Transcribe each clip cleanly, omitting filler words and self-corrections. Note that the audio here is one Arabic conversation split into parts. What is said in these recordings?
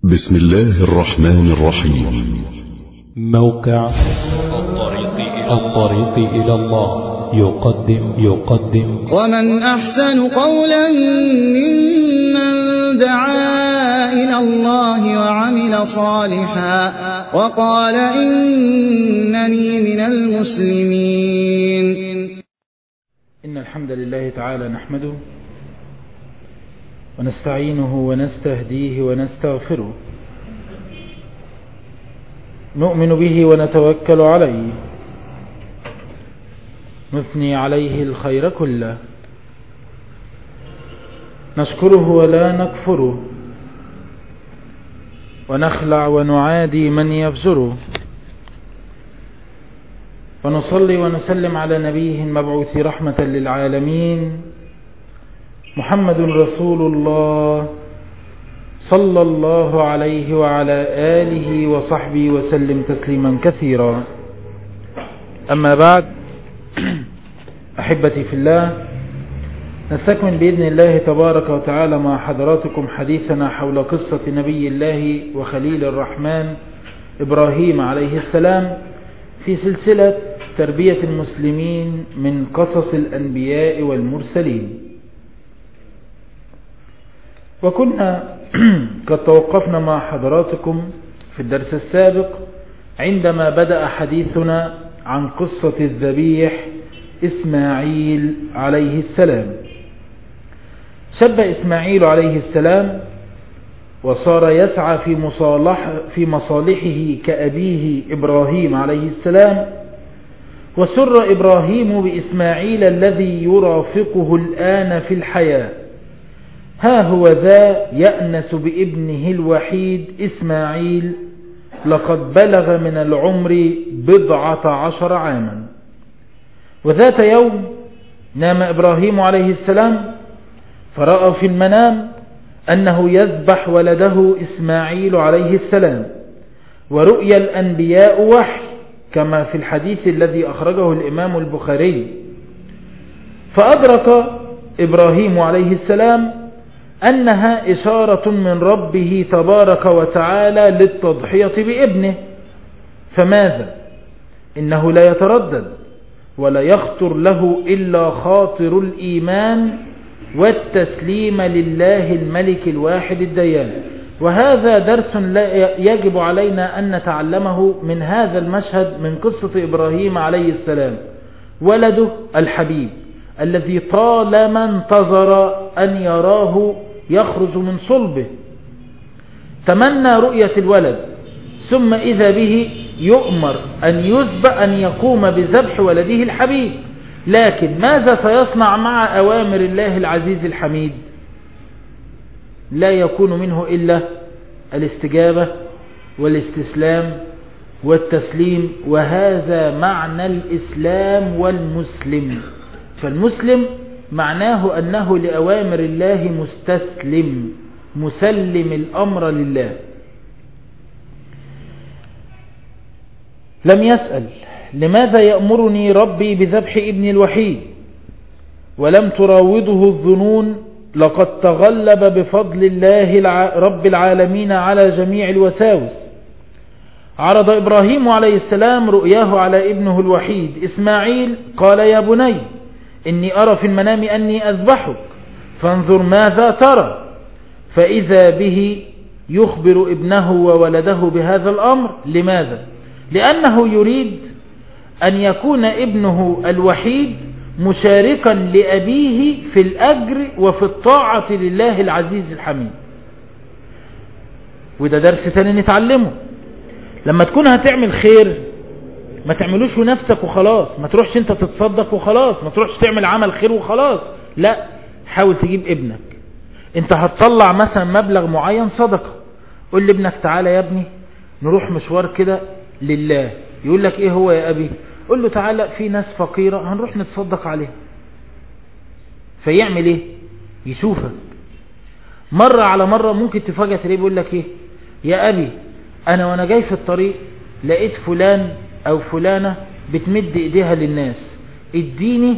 بسم الله الرحمن الرحيم. موقع الطريق إلى الله يقدم ومن أحسن قولا ممن دعا إلى الله وعمل صالحا وقال إنني من المسلمين. إن الحمد لله تعالى نحمده ونستعينه ونستهديه ونستغفره، نؤمن به ونتوكل عليه، نثني عليه الخير كله، نشكره ولا نكفره، ونخلع ونعادي من يفجره، ونصلي ونسلم على نبيه المبعوث رحمة للعالمين محمد رسول الله صلى الله عليه وعلى آله وصحبه وسلم تسليما كثيرا. أما بعد، أحبتي في الله، نستكمل بإذن الله تبارك وتعالى مع حضراتكم حديثنا حول قصة نبي الله وخليل الرحمن إبراهيم عليه السلام في سلسلة تربية المسلمين من قصص الأنبياء والمرسلين. وكنا قد توقفنا مع حضراتكم في الدرس السابق عندما بدأ حديثنا عن قصة الذبيح إسماعيل عليه السلام. شب إسماعيل عليه السلام وصار يسعى في مصالحه كأبيه إبراهيم عليه السلام، وسر إبراهيم بإسماعيل الذي يرافقه الآن في الحياة. ها هو ذا يأنس بابنه الوحيد إسماعيل، لقد بلغ من العمر 14 عاما. وذات يوم نام إبراهيم عليه السلام فرأى في المنام أنه يذبح ولده إسماعيل عليه السلام، ورؤيا الأنبياء وحي كما في الحديث الذي أخرجه الإمام البخاري. فأدرك إبراهيم عليه السلام أنها إشارة من ربه تبارك وتعالى للتضحية بابنه، فماذا؟ إنه لا يتردد ولا يخطر له إلا خاطر الإيمان والتسليم لله الملك الواحد الديان. وهذا درس يجب علينا أن نتعلمه من هذا المشهد من قصة إبراهيم عليه السلام، ولده الحبيب الذي طالما انتظر أن يراه يخرج من صلبه. تمنى رؤية الولد، ثم إذا به يؤمر أن يقوم بذبح ولده الحبيب. لكن ماذا سيصنع مع أوامر الله العزيز الحميد؟ لا يكون منه إلا الاستجابة والاستسلام والتسليم، وهذا معنى الإسلام والمسلم. فالمسلم معناه أنه لأوامر الله مستسلم، مسلم الأمر لله. لم يسأل لماذا يأمرني ربي بذبح ابني الوحيد، ولم تراوده الظنون، لقد تغلب بفضل الله رب العالمين على جميع الوساوس. عرض إبراهيم عليه السلام رؤياه على ابنه الوحيد إسماعيل، قال: يا بني إني أرى في المنام أني أذبحك فانظر ماذا ترى. فإذا به يخبر ابنه وولده بهذا الأمر. لماذا؟ لأنه يريد أن يكون ابنه الوحيد مشاركا لأبيه في الأجر وفي الطاعة لله العزيز الحميد. وده درس تاني نتعلمه. لما تكون هتعمل خير ما تعملوش لنفسك وخلاص، ما تروحش انت تتصدق وخلاص، ما تروحش تعمل عمل خير وخلاص، لا، حاول تجيب ابنك. انت هتطلع مثلا مبلغ معين صدقة، قول لابنك: تعالى يا ابني نروح مشوار كده لله. يقول لك: ايه هو يا ابي؟ قول له: تعالى في ناس فقيرة هنروح نتصدق عليها. فيعمل ايه؟ يشوفك. مرة على مرة ممكن تفاجأ تلاقيه بيقول لك: ايه يا ابي، انا وانا جاي في الطريق لقيت فلان او فلانة بتمد ايديها للناس، اديني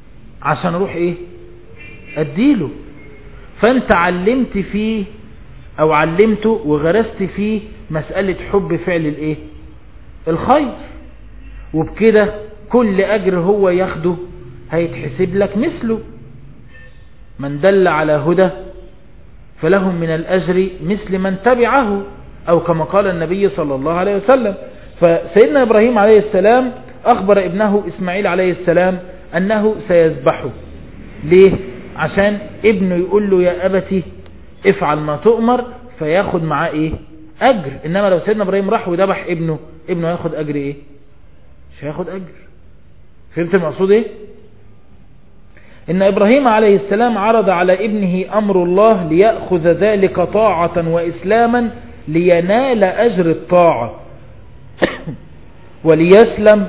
عشان اروح ايه اديله. فانت علمت فيه او علمته وغرست فيه مسألة حب فعل الايه الخير، وبكده كل اجر هو ياخده هيتحسب لك مثله. من دل على هدى فلهم من الاجر مثل من تبعه، او كما قال النبي صلى الله عليه وسلم. فسيدنا ابراهيم عليه السلام اخبر ابنه اسماعيل عليه السلام انه سيذبحه. ليه؟ عشان ابنه يقول له يا ابتي افعل ما تؤمر، فياخد معاه ايه اجر. انما لو سيدنا ابراهيم راح وذبح ابنه هياخد اجر ايه؟ مش هياخد اجر. فهمت المقصود ايه؟ ان ابراهيم عليه السلام عرض على ابنه امر الله ليأخذ ذلك طاعة واسلاما لينال اجر الطاعة وليسلم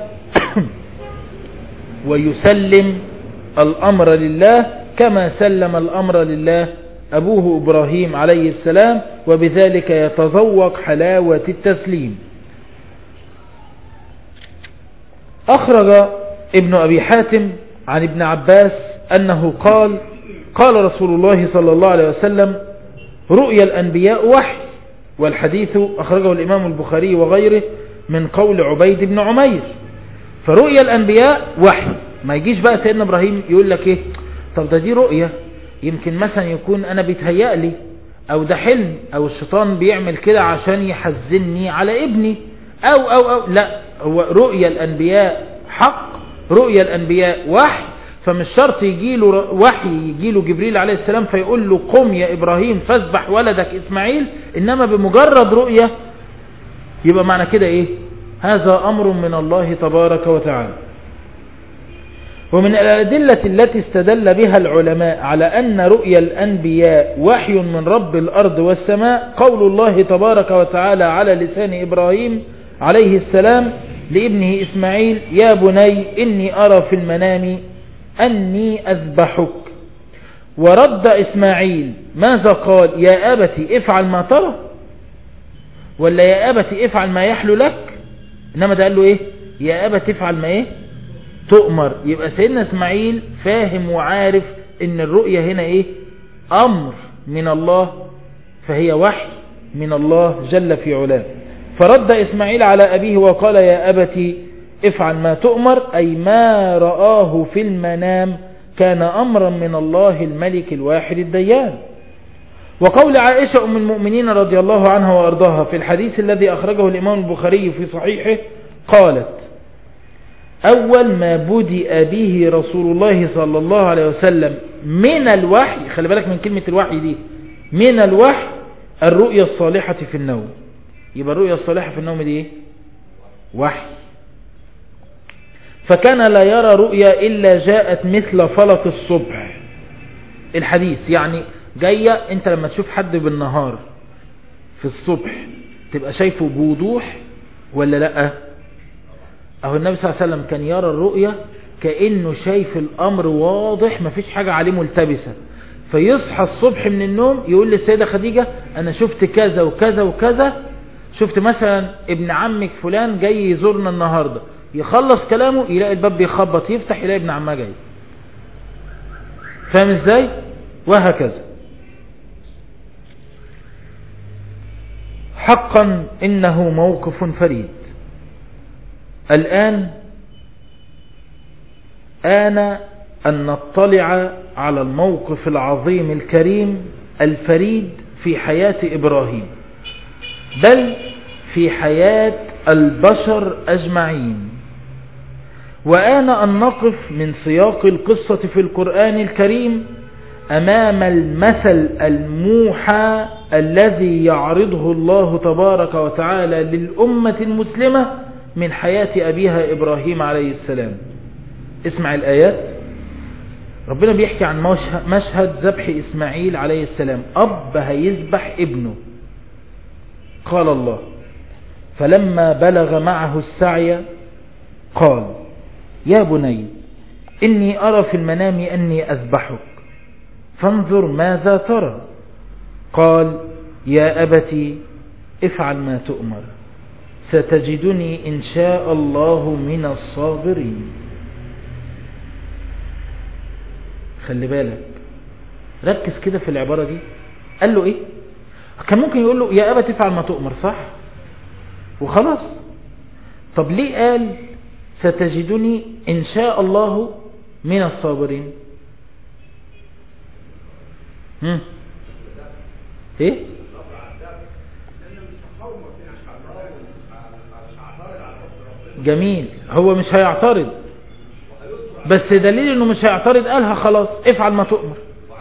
ويسلم الامر لله كما سلم الامر لله ابوه ابراهيم عليه السلام، وبذلك يتذوق حلاوة التسليم. اخرج ابن ابي حاتم عن ابن عباس انه قال رسول الله صلى الله عليه وسلم رؤيا الانبياء وحي، والحديث اخرجه الامام البخاري وغيره من قول عبيد بن عمير. فرؤيا الانبياء وحي. ما يجيش بقى سيدنا ابراهيم يقول لك ايه طب ده دي رؤيا، يمكن مثلا يكون انا بيتهيأ لي، او ده حلم، او الشيطان بيعمل كده عشان يحزنني على ابني، او لا، هو رؤيا الانبياء حق، رؤيا الانبياء وحي. فمش شرط يجيله وحي، يجيله جبريل عليه السلام فيقول له قم يا ابراهيم فاذبح ولدك اسماعيل، انما بمجرد رؤيا يبقى معنى كده ايه؟ هذا امر من الله تبارك وتعالى. ومن الأدلة التي استدل بها العلماء على أن رؤيا الأنبياء وحي من رب الأرض والسماء قول الله تبارك وتعالى على لسان إبراهيم عليه السلام لابنه إسماعيل يا بني إني أرى في المنام أني أذبحك. ورد إسماعيل ماذا قال؟ يا أبتي افعل ما ترى، ولا يا أبتي افعل ما يحلو لك؟ إنما ده قال له إيه؟ يا أبتي افعل ما إيه تؤمر. يبقى سيدنا اسماعيل فاهم وعارف ان الرؤية هنا ايه؟ امر من الله، فهي وحي من الله جل في علاه. فرد اسماعيل على ابيه وقال يا ابتي افعل ما تؤمر، اي ما رآه في المنام كان امرا من الله الملك الواحد الديان. وقول عائشة ام المؤمنين رضي الله عنها وارضاها في الحديث الذي اخرجه الامام البخاري في صحيحه قالت أول ما بدأ به رسول الله صلى الله عليه وسلم من الوحي، خلي بالك من كلمة الوحي دي، من الوحي الرؤيا الصالحة في النوم. يبقى الرؤيا الصالحة في النوم دي ايه؟ وحي. فكان لا يرى رؤيا إلا جاءت مثل فلق الصبح. الحديث يعني جاية، انت لما تشوف حد بالنهار في الصبح تبقى شايفه بوضوح ولا لأ؟ أهو النبي صلى الله عليه وسلم كان يرى الرؤيا كأنه شايف الأمر واضح، مفيش حاجة عليه ملتبسة. فيصحى الصبح من النوم يقول للسيدة خديجة أنا شفت كذا وكذا وكذا، شفت مثلا ابن عمك فلان جاي يزورنا النهاردة. يخلص كلامه يلاقي الباب بيخبط، يفتح يلاقي ابن عمها جاي. فاهم ازاي؟ وهكذا. حقا إنه موقف فريد. الآن آن أن نطلع على الموقف العظيم الكريم الفريد في حياة إبراهيم، بل في حياة البشر أجمعين. وآن أن نقف من سياق القصة في القرآن الكريم أمام المثل الموحى الذي يعرضه الله تبارك وتعالى للأمة المسلمة من حياة أبيها إبراهيم عليه السلام. اسمع الآيات. ربنا بيحكي عن مشهد ذبح إسماعيل عليه السلام. أب هيذبح ابنه. قال الله فلما بلغ معه السعي قال يا بني إني أرى في المنام أني أذبحك فانظر ماذا ترى. قال يا أبتي افعل ما تؤمر ستجدني إن شاء الله من الصابرين. خلي بالك، ركز كده في العبارة دي. قال له ايه؟ كان ممكن يقول له يا أبا تفعل ما تؤمر، صح وخلاص. طب ليه قال ستجدني إن شاء الله من الصابرين؟ ايه جميل، هو مش هيعترض، بس دليل انه مش هيعترض قالها خلاص افعل ما تؤمر.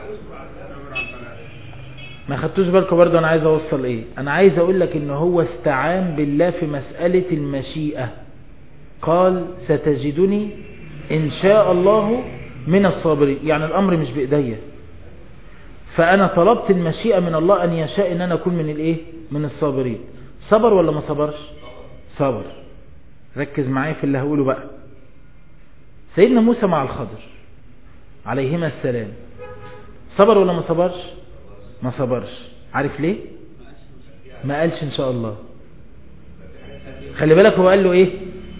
ما خدتوش بالكم برضه انا عايز اوصل ايه؟ انا عايز اقول لك ان هو استعان بالله في مسألة المشيئة، قال ستجدني ان شاء الله من الصابرين، يعني الامر مش بايديا، فانا طلبت المشيئة من الله ان يشاء ان انا اكون من الايه؟ من الصابرين. صبر ولا ما صبرش؟ صبر. ركز معايا في اللي هقوله بقى. سيدنا موسى مع الخضر عليهما السلام صبر ولا ما صبرش؟ ما صبرش. عارف ليه؟ ما قالش ان شاء الله. خلي بالك هو قال له ايه؟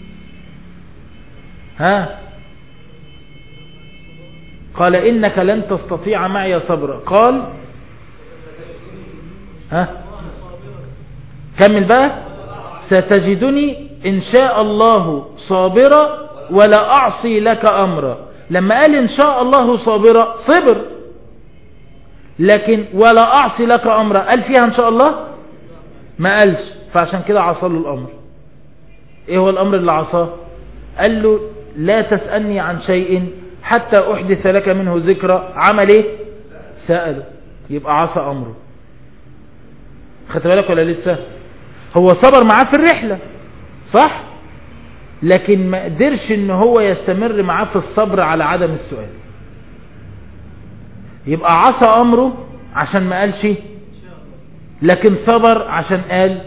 قال انك لن تستطيع معي صبرا. قال كمل بقى. ستجدني ان شاء الله صابرا ولا اعصي لك امرا. لما قال ان شاء الله صابرا صبر، لكن ولا اعصي لك امرا قال فيها ان شاء الله؟ ما قالش، فعشان كده عصى له الامر. ايه هو الامر اللي عصاه؟ قال له لا تسألني عن شيء حتى احدث لك منه ذكرى. عمل ايه؟ سأله، يبقى عصى امره. خدت بالك ولا لسه؟ هو صبر معاه في الرحلة صح، لكن ما قدرش ان هو يستمر معاه في الصبر على عدم السؤال، يبقى عصى امره عشان ما قالش، لكن صبر عشان قال.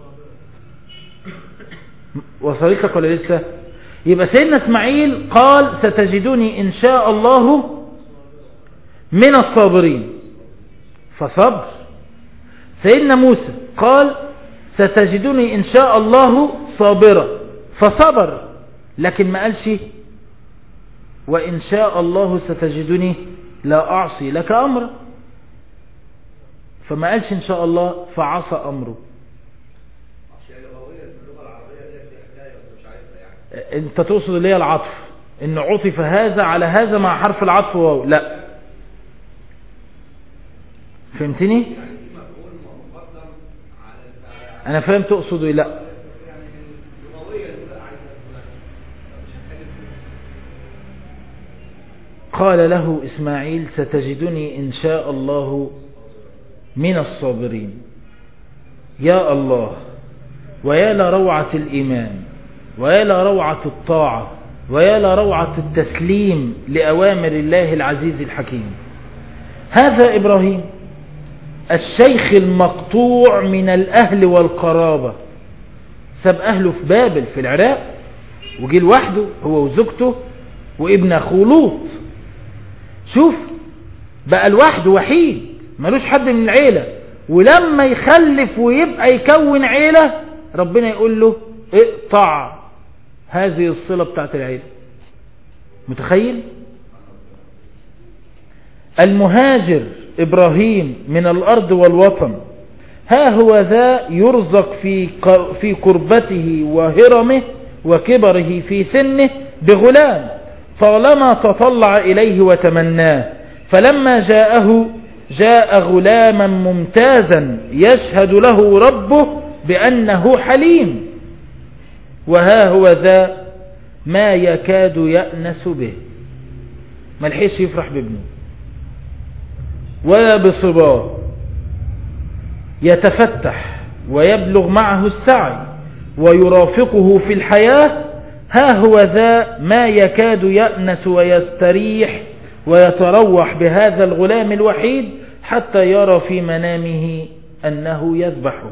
وصلت لك ولا لسه؟ يبقى سيدنا اسماعيل قال ستجدني ان شاء الله من الصابرين فصبر. سيدنا موسى قال ستجدني ان شاء الله صابرا فصبر، لكن ما قالش وان شاء الله ستجدني لا اعصي لك امرا، فما قالش ان شاء الله فعصى امره. انت تقصد اللي هي العطف، ان عطف هذا على هذا مع حرف العطف واو؟ لا، فهمتني؟ انا فهم تقصد ايه. لا، قال له اسماعيل ستجدني ان شاء الله من الصابرين. يا الله، ويا لروعة الإيمان، ويا لروعة الطاعة، ويا لروعة التسليم لأوامر الله العزيز الحكيم. هذا إبراهيم الشيخ المقطوع من الأهل والقرابة، ساب أهله في بابل في العراق وجي لوحده هو وزوجته وابن أخوه لوط. شوف بقى لوحده وحيد ملوش حد من العيلة، ولما يخلف ويبقى يكون عيلة ربنا يقول له اقطع هذه الصلة بتاعت العيلة. متخيل؟ المهاجر إبراهيم من الأرض والوطن، ها هو ذا يرزق في قربته وهرمه وكبره في سنه بغلام طالما تطلع إليه وتمناه، فلما جاء غلاما ممتازا يشهد له ربه بأنه حليم، وها هو ذا ما يكاد يأنس به. ما لحقش يفرح بابنه ولا بصباه، يتفتح ويبلغ معه السعي ويرافقه في الحياة، ها هو ذا ما يكاد يأنس ويستريح ويتروح بهذا الغلام الوحيد حتى يرى في منامه أنه يذبحه.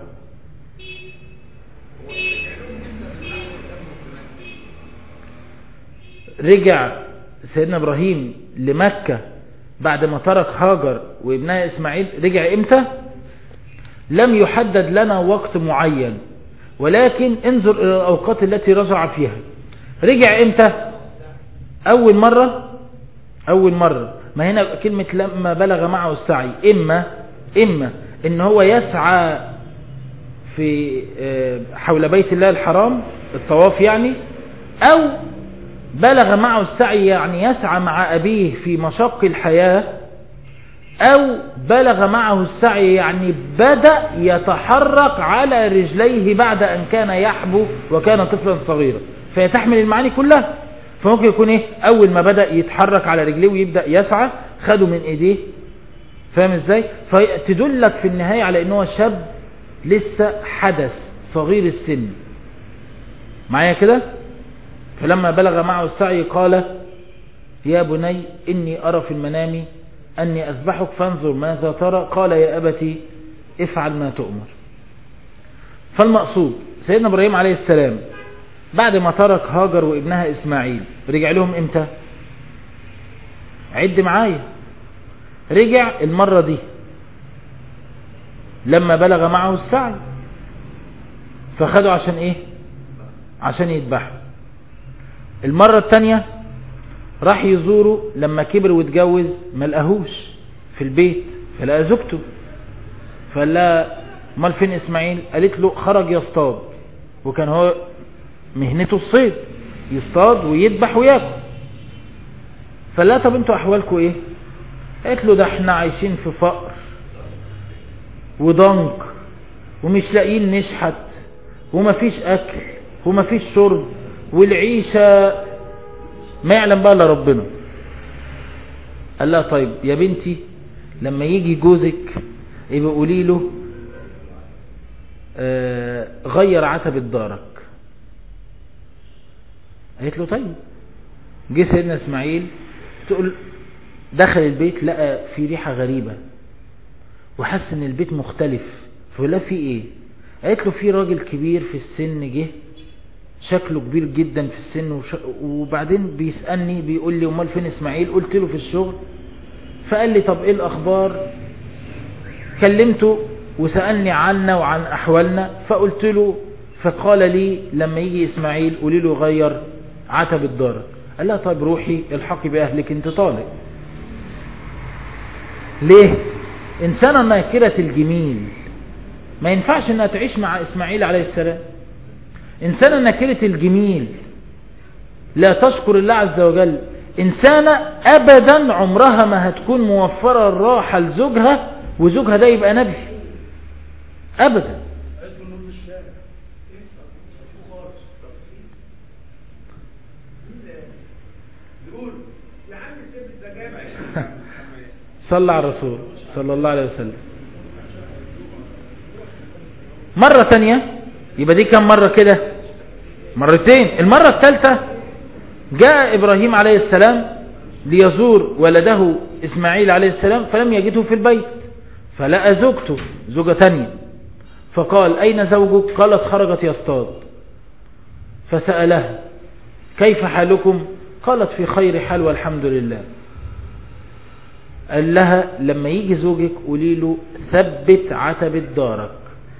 رجع سيدنا إبراهيم لمكة بعد ما ترك هاجر وابنها إسماعيل. رجع إمتى؟ لم يحدد لنا وقت معين، ولكن انظر إلى الأوقات التي رجع فيها. رجع إمتى؟ أول مرة. ما هنا كلمة لما بلغ معه السعي، إما ان هو يسعى في حول بيت الله الحرام الطواف يعني، او بلغ معه السعي يعني يسعى مع أبيه في مشق الحياة، أو بلغ معه السعي يعني بدأ يتحرك على رجليه بعد أن كان يحبو وكان طفلا صغيرا، فيتحمل المعاني كلها. فممكن يكون إيه؟ أول ما بدأ يتحرك على رجليه ويبدأ يسعى خدوا من إيديه، فاهم إزاي؟ فتدلك في النهاية على إنه شاب لسه حدث صغير السن معايا كده. فلما بلغ معه السعي قال يا بني إني أرى في المنام أني أذبحك فانظر ماذا ترى. قال يا أبتي افعل ما تؤمر. فالمقصود سيدنا إبراهيم عليه السلام بعد ما ترك هاجر وابنها إسماعيل رجع لهم إمتى؟ عد معايا، رجع المرة دي لما بلغ معه السعي، فخدوا عشان إيه؟ عشان يذبحوا. المرة التانية راح يزوره لما كبر واتجوز، ما لقاهوش في البيت فلقى زوجته، فقال لها امال فين اسماعيل؟ قالت له خرج يصطاد، وكان هو مهنته الصيد، يصطاد ويذبح وياكل. فقال لها طب انتوا احوالكم ايه؟ قالت له ده احنا عايشين في فقر وضنك ومش لاقيين نشحت ومفيش اكل ومفيش شرب والعيشة ما يعلم بقى الا ربنا. قال لها طيب يا بنتي لما يجي جوزك يبقى قولي له غير عتبة دارك. قالت له طيب. جه سيدنا اسماعيل تقول دخل البيت لقى في ريحة غريبة وحس ان البيت مختلف، فقال في ايه؟ قالت له في راجل كبير في السن جه، شكله كبير جدا في السن وبعدين بيسألني بيقول لي امال فين اسماعيل؟ قلت له في الشغل. فقال لي طب ايه الاخبار؟ كلمته وسألني عنا وعن احوالنا، فقلت له، فقال لي لما يجي اسماعيل قولي له غير عتبة دارك. قال لها طيب روحي الحقي باهلك انت طالق. ليه؟ انسانة ناكرة الجميل ما ينفعش انها تعيش مع اسماعيل عليه السلام. إنسانة نكرة الجميل لا تشكر الله عز وجل. إنسانة أبدا عمرها ما هتكون موفرة الراحة لزوجها وزوجها ده يبقى نبي أبدا. صلى على الرسول صلى الله عليه وسلم. مرة تانية يبقى دي كم مرة كده؟ مرتين. المرة الثالثة جاء إبراهيم عليه السلام ليزور ولده إسماعيل عليه السلام فلم يجده في البيت، فلقى زوجته زوجة تانية، فقال أين زوجك؟ قالت خرجت يصطاد. فسألها كيف حالكم؟ قالت في خير حال والحمد لله. قال لها لما يجي زوجك قولي له ثبت عتبة دارك.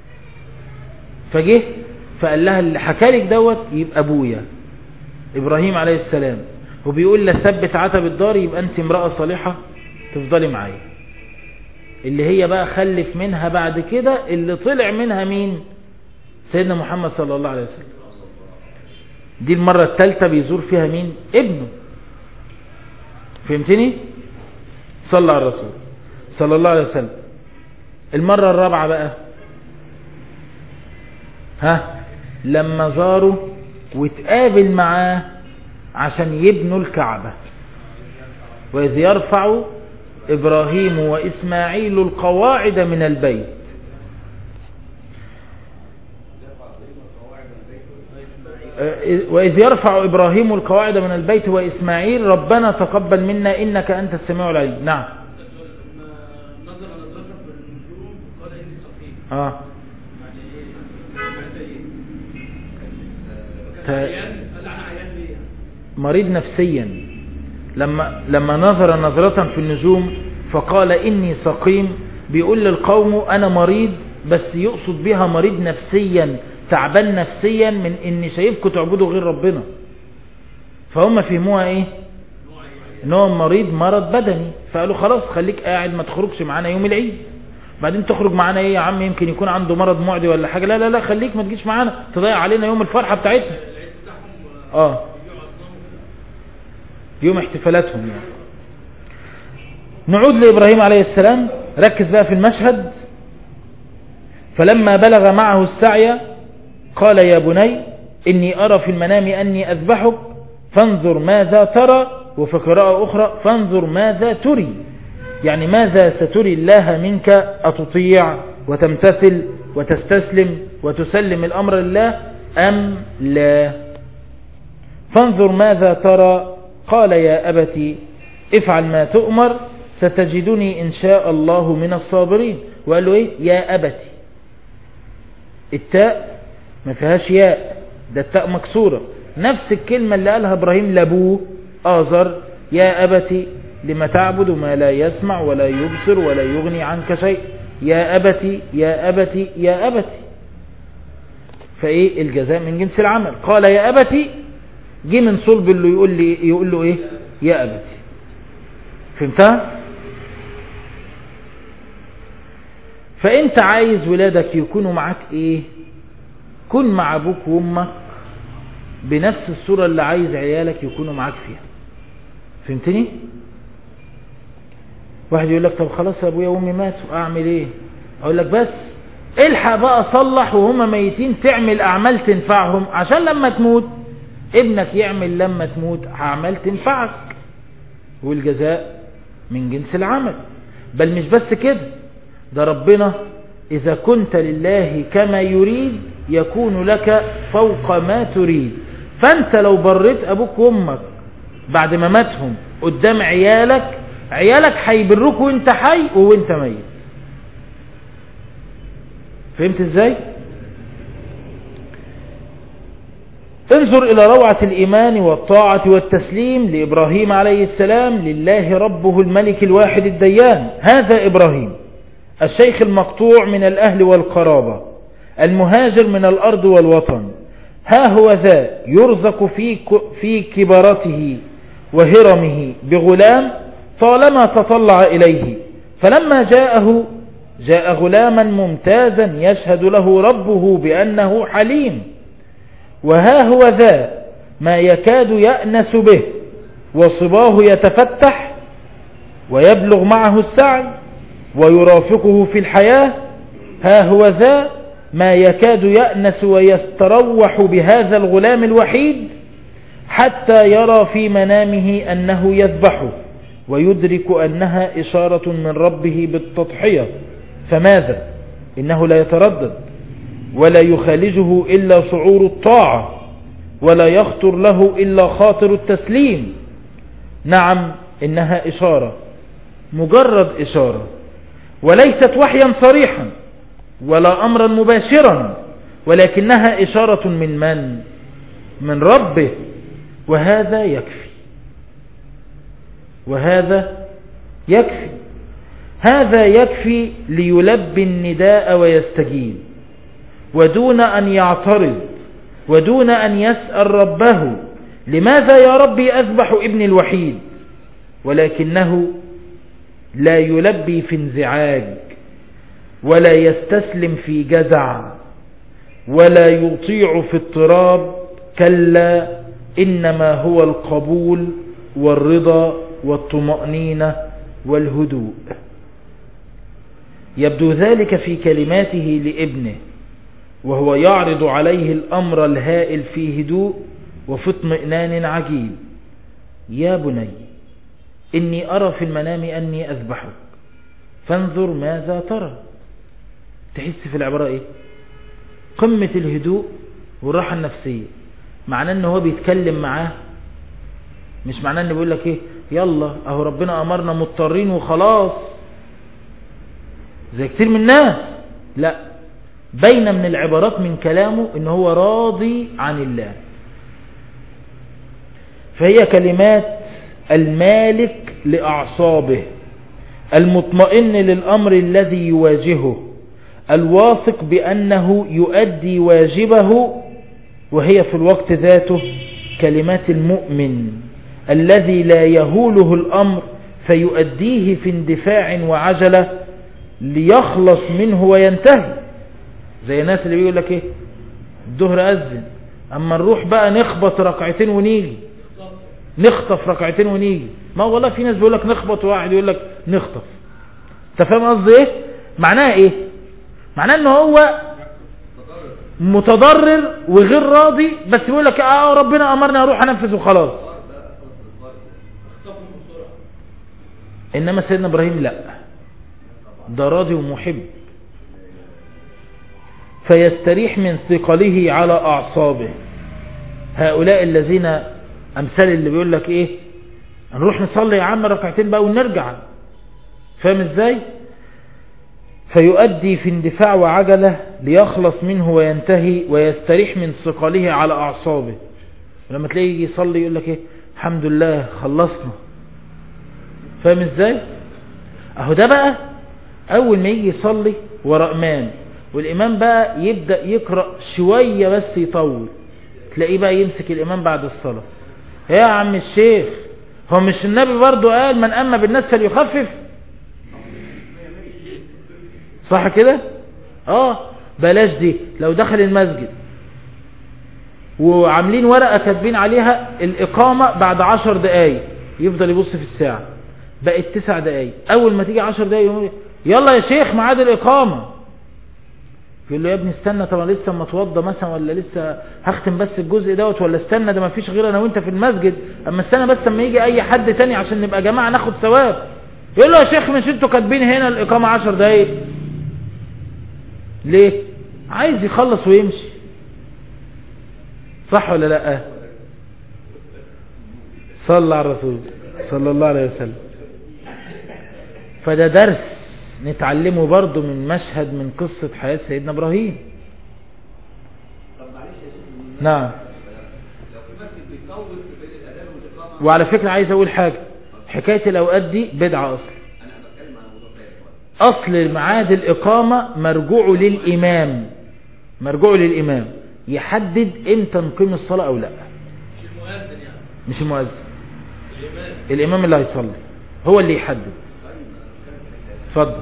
فجه فقال لها اللي حكالك دوت يبقى ابويا ابراهيم عليه السلام، وبيقول له ثبت عتبة داري، يبقى انت امرأة صالحة تفضلي معايا. اللي هي بقى خلف منها بعد كده اللي طلع منها مين؟ سيدنا محمد صلى الله عليه وسلم. دي المرة الثالثة بيزور فيها مين؟ ابنه. فهمتني؟ صلى على الرسول صلى الله عليه وسلم. المرة الرابعة بقى لما زاروا واتقابل معاه عشان يبنوا الكعبة. وإذ يرفع إبراهيم وإسماعيل القواعد من البيت. وإذ يرفع إبراهيم القواعد من البيت وإسماعيل ربنا تقبل منا إنك أنت السميع العليم. نعم. مريض نفسيا لما نظر نظرة في النجوم فقال إني سقيم، بيقول للقوم أنا مريض، بس يقصد بها مريض نفسيا، تعبان نفسيا من إني شايفكم تعبدوا غير ربنا. فهم فهموها إيه؟ إنه مريض مرض بدني، فقالوا خلاص خليك قاعد ما تخرجش معانا يوم العيد. بعدين تخرج معانا ايه يا عم، يمكن يكون عنده مرض معدي ولا حاجة. لا لا لا، خليك ما تجيش معانا تضيع علينا يوم الفرحة بتاعتنا. يوم احتفالاتهم يعني. نعود لإبراهيم عليه السلام، ركز بقى في المشهد. فلما بلغ معه السعي قال يا بني إني أرى في المنام أني أذبحك فانظر ماذا ترى، وفي قراءة أخرى فانظر ماذا تري، يعني ماذا ستري الله منك، أتطيع وتمتثل وتستسلم وتسلم الأمر لله أم لا؟ فانظر ماذا ترى. قال يا أبت افعل ما تؤمر ستجدني إن شاء الله من الصابرين. وقال له إيه؟ يا أبت. التاء ما فيهاش ياء، ده التاء مكسورة. نفس الكلمة اللي قالها إبراهيم لابوه آزر، يا أبت لما تعبد ما لا يسمع ولا يبصر ولا يغني عنك شيء، يا أبت يا أبت يا أبت. فإيه الجزاء من جنس العمل. قال يا أبت جه من صلب اللي يقول له إيه؟ يا أبت. فهمتها؟ فأنت عايز ولادك يكونوا معاك إيه؟ كن مع أبوك وأمك بنفس الصورة اللي عايز عيالك يكونوا معاك فيها. فهمتني؟ واحد يقول لك طب خلاص يا أبويا وأمي ماتوا أعمل إيه؟ أقول لك بس الحق بقى صلح وهما ميتين، تعمل أعمال تنفعهم عشان لما تموت ابنك يعمل لما تموت أعمال تنفعك، والجزاء من جنس العمل. بل مش بس كده، ده ربنا إذا كنت لله كما يريد يكون لك فوق ما تريد. فأنت لو بريت أبوك وأمك بعد ما ماتهم قدام عيالك هيبروك وانت حي وانت ميت. فهمت ازاي؟ انظر إلى روعة الإيمان والطاعة والتسليم لإبراهيم عليه السلام لله ربه الملك الواحد الديان. هذا إبراهيم الشيخ المقطوع من الأهل والقرابة، المهاجر من الأرض والوطن، ها هو ذا يرزق في كبرته وهرمه بغلام طالما تطلع إليه. فلما جاء غلاما ممتازا يشهد له ربه بأنه حليم، وها هو ذا ما يكاد يأنس به وصباه يتفتح ويبلغ معه السعي ويرافقه في الحياة. ها هو ذا ما يكاد يأنس ويستروح بهذا الغلام الوحيد حتى يرى في منامه أنه يذبحه ويدرك أنها إشارة من ربه بالتضحية. فماذا؟ إنه لا يتردد ولا يخالجه إلا شعور الطاعة ولا يخطر له إلا خاطر التسليم. نعم إنها إشارة، مجرد إشارة، وليست وحيا صريحا ولا أمرا مباشرا، ولكنها إشارة من ربه. وهذا يكفي، هذا يكفي ليلبي النداء ويستجيب، ودون أن يعترض ودون أن يسأل ربه لماذا يا ربي أذبح ابني الوحيد، ولكنه لا يلبي في انزعاج ولا يستسلم في جزع ولا يطيع في اضطراب. كلا، إنما هو القبول والرضا والطمأنينة والهدوء. يبدو ذلك في كلماته لابنه وهو يعرض عليه الأمر الهائل في هدوء وفي اطمئنان عجيب. يا بني إني أرى في المنام أني أذبحك فانظر ماذا ترى. تحس في العبارة إيه؟ قمة الهدوء والراحة النفسية. معناه أنه هو بيتكلم معاه، مش معناه أنه بيقول لك إيه يلا أهو ربنا أمرنا مضطرين وخلاص زي كتير من الناس. لا، بين من العبارات من كلامه أنه هو راضي عن الله. فهي كلمات المالك لأعصابه، المطمئن للأمر الذي يواجهه، الواثق بأنه يؤدي واجبه، وهي في الوقت ذاته كلمات المؤمن الذي لا يهوله الأمر فيؤديه في اندفاع وعجلة ليخلص منه وينتهي. زي الناس اللي بيقول لك ايه الظهر أذن اما نروح بقى نخبط ركعتين ونيجي، نخطف ركعتين ونيجي. ما والله في ناس بيقول لك نخبط وواحد يقول لك نخطف. انت فاهم قصدي ايه؟ معناها ايه؟ معناه ان هو متضرر وغير راضي، بس بيقول لك ربنا امرني اروح انفذ وخلاص. انما سيدنا ابراهيم لا، ده راضي ومحب، فيستريح من ثقله على اعصابه. هؤلاء الذين امثال اللي بيقول لك ايه نروح نصلي يا عم ركعتين بقى ونرجع، فاهم ازاي؟ فيؤدي في اندفاع وعجلة ليخلص منه وينتهي ويستريح من ثقله على اعصابه. ولما تلاقيه يجي يصلي يقول لك ايه الحمد لله خلصنا، فاهم ازاي؟ اهو ده بقى اول ما يجي يصلي وراء امام، والامام بقى يبدأ يقرأ شوية بس يطول، تلاقيه بقى يمسك الامام بعد الصلاة. يا عم الشيخ هو مش النبي برضو قال من أما بالناس فليخفف؟ صح كده؟ بلاش دي. لو دخل المسجد وعاملين ورقة كاتبين عليها الإقامة بعد 10 دقايق، يفضل يبص في الساعة بقت 9 دقايق، أول ما تيجي 10 دقايق يلا يا شيخ ميعاد الإقامة. يقول له يا ابني استنى، طبعا لسه ما اتوضى مثلا، ولا لسه هختم بس الجزء دوت، ولا استنى ده ما فيش غير انا وانت في المسجد، اما استنى بس اما يجي اي حد تاني عشان نبقى جماعه ناخد ثواب. يقول له يا شيخ مش انتوا كاتبين هنا الاقامه 10 دقايق؟ ليه؟ عايز يخلص ويمشي، صح ولا لا؟ صلى على الرسول صلى الله عليه وسلم. فده درس نتعلمه برضو من مشهد من قصة حياة سيدنا إبراهيم. نعم. وعلى فكرة عايز أقول حاجة، حكاية الأوقات دي بدعة أصل ميعاد الإقامة مرجوع للإمام، مرجوع للإمام يحدد إمتى نقيم الصلاة أو لا. مش المؤذن، الإمام اللي هيصلي هو اللي يحدد. اتفضل.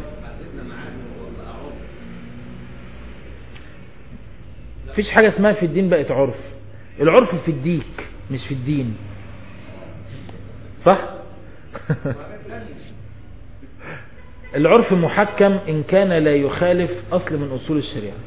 مفيش حاجة اسمها في الدين بقت عرف، العرف في الديك مش في الدين، صح؟ العرف محكم إن كان لا يخالف أصل من أصول الشريعة.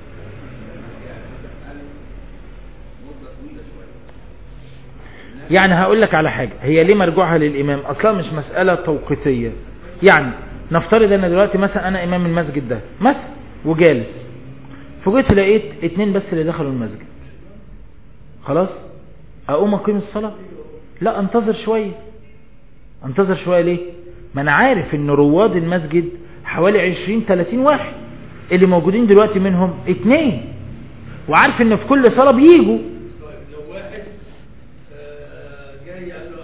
يعني هقول لك على حاجة، هي ليه مرجوعها للإمام؟ أصلا مش مسألة توقيتية. يعني نفترض أن دلوقتي مثلا أنا إمام المسجد ده مثلا وجالس، فجيت لقيت 2 بس اللي دخلوا المسجد، خلاص أقوم أقيم الصلاة؟ لا، انتظر شوية. انتظر شوية ليه؟ ما أنا عارف أن رواد المسجد حوالي 20-30 واحد، اللي موجودين دلوقتي منهم 2، وعارف أن في كل صلاة بيجوا. لو واحد جاي قال له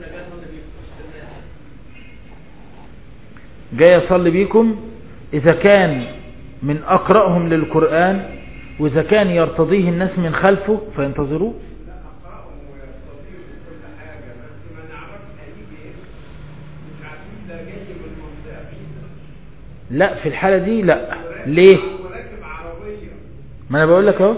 جاي أصلي بيكم، إذا كان من أقرأهم للقرآن، وإذا كان يرتضيه الناس من خلفه فينتظروه. لا، في الحالة دي لا. ليه؟ ما أنا بقول لك اهو،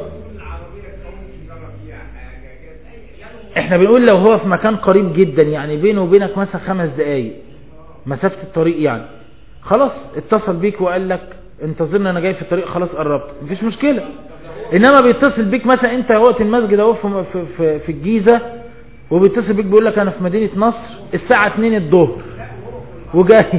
احنا بنقول لو هو في مكان قريب جدا، يعني بينه وبينك مثلا 5 دقايق مسافة الطريق، يعني خلاص اتصل بيك وقال لك انتظرنا انا جاي في الطريق، خلاص قربت، مفيش مشكلة. انما بيتصل بيك مثلا انت وقت المسجد اهو في الجيزة، وبيتصل بيك بيقول لك انا في مدينة نصر الساعة 2 الظهر وجاي.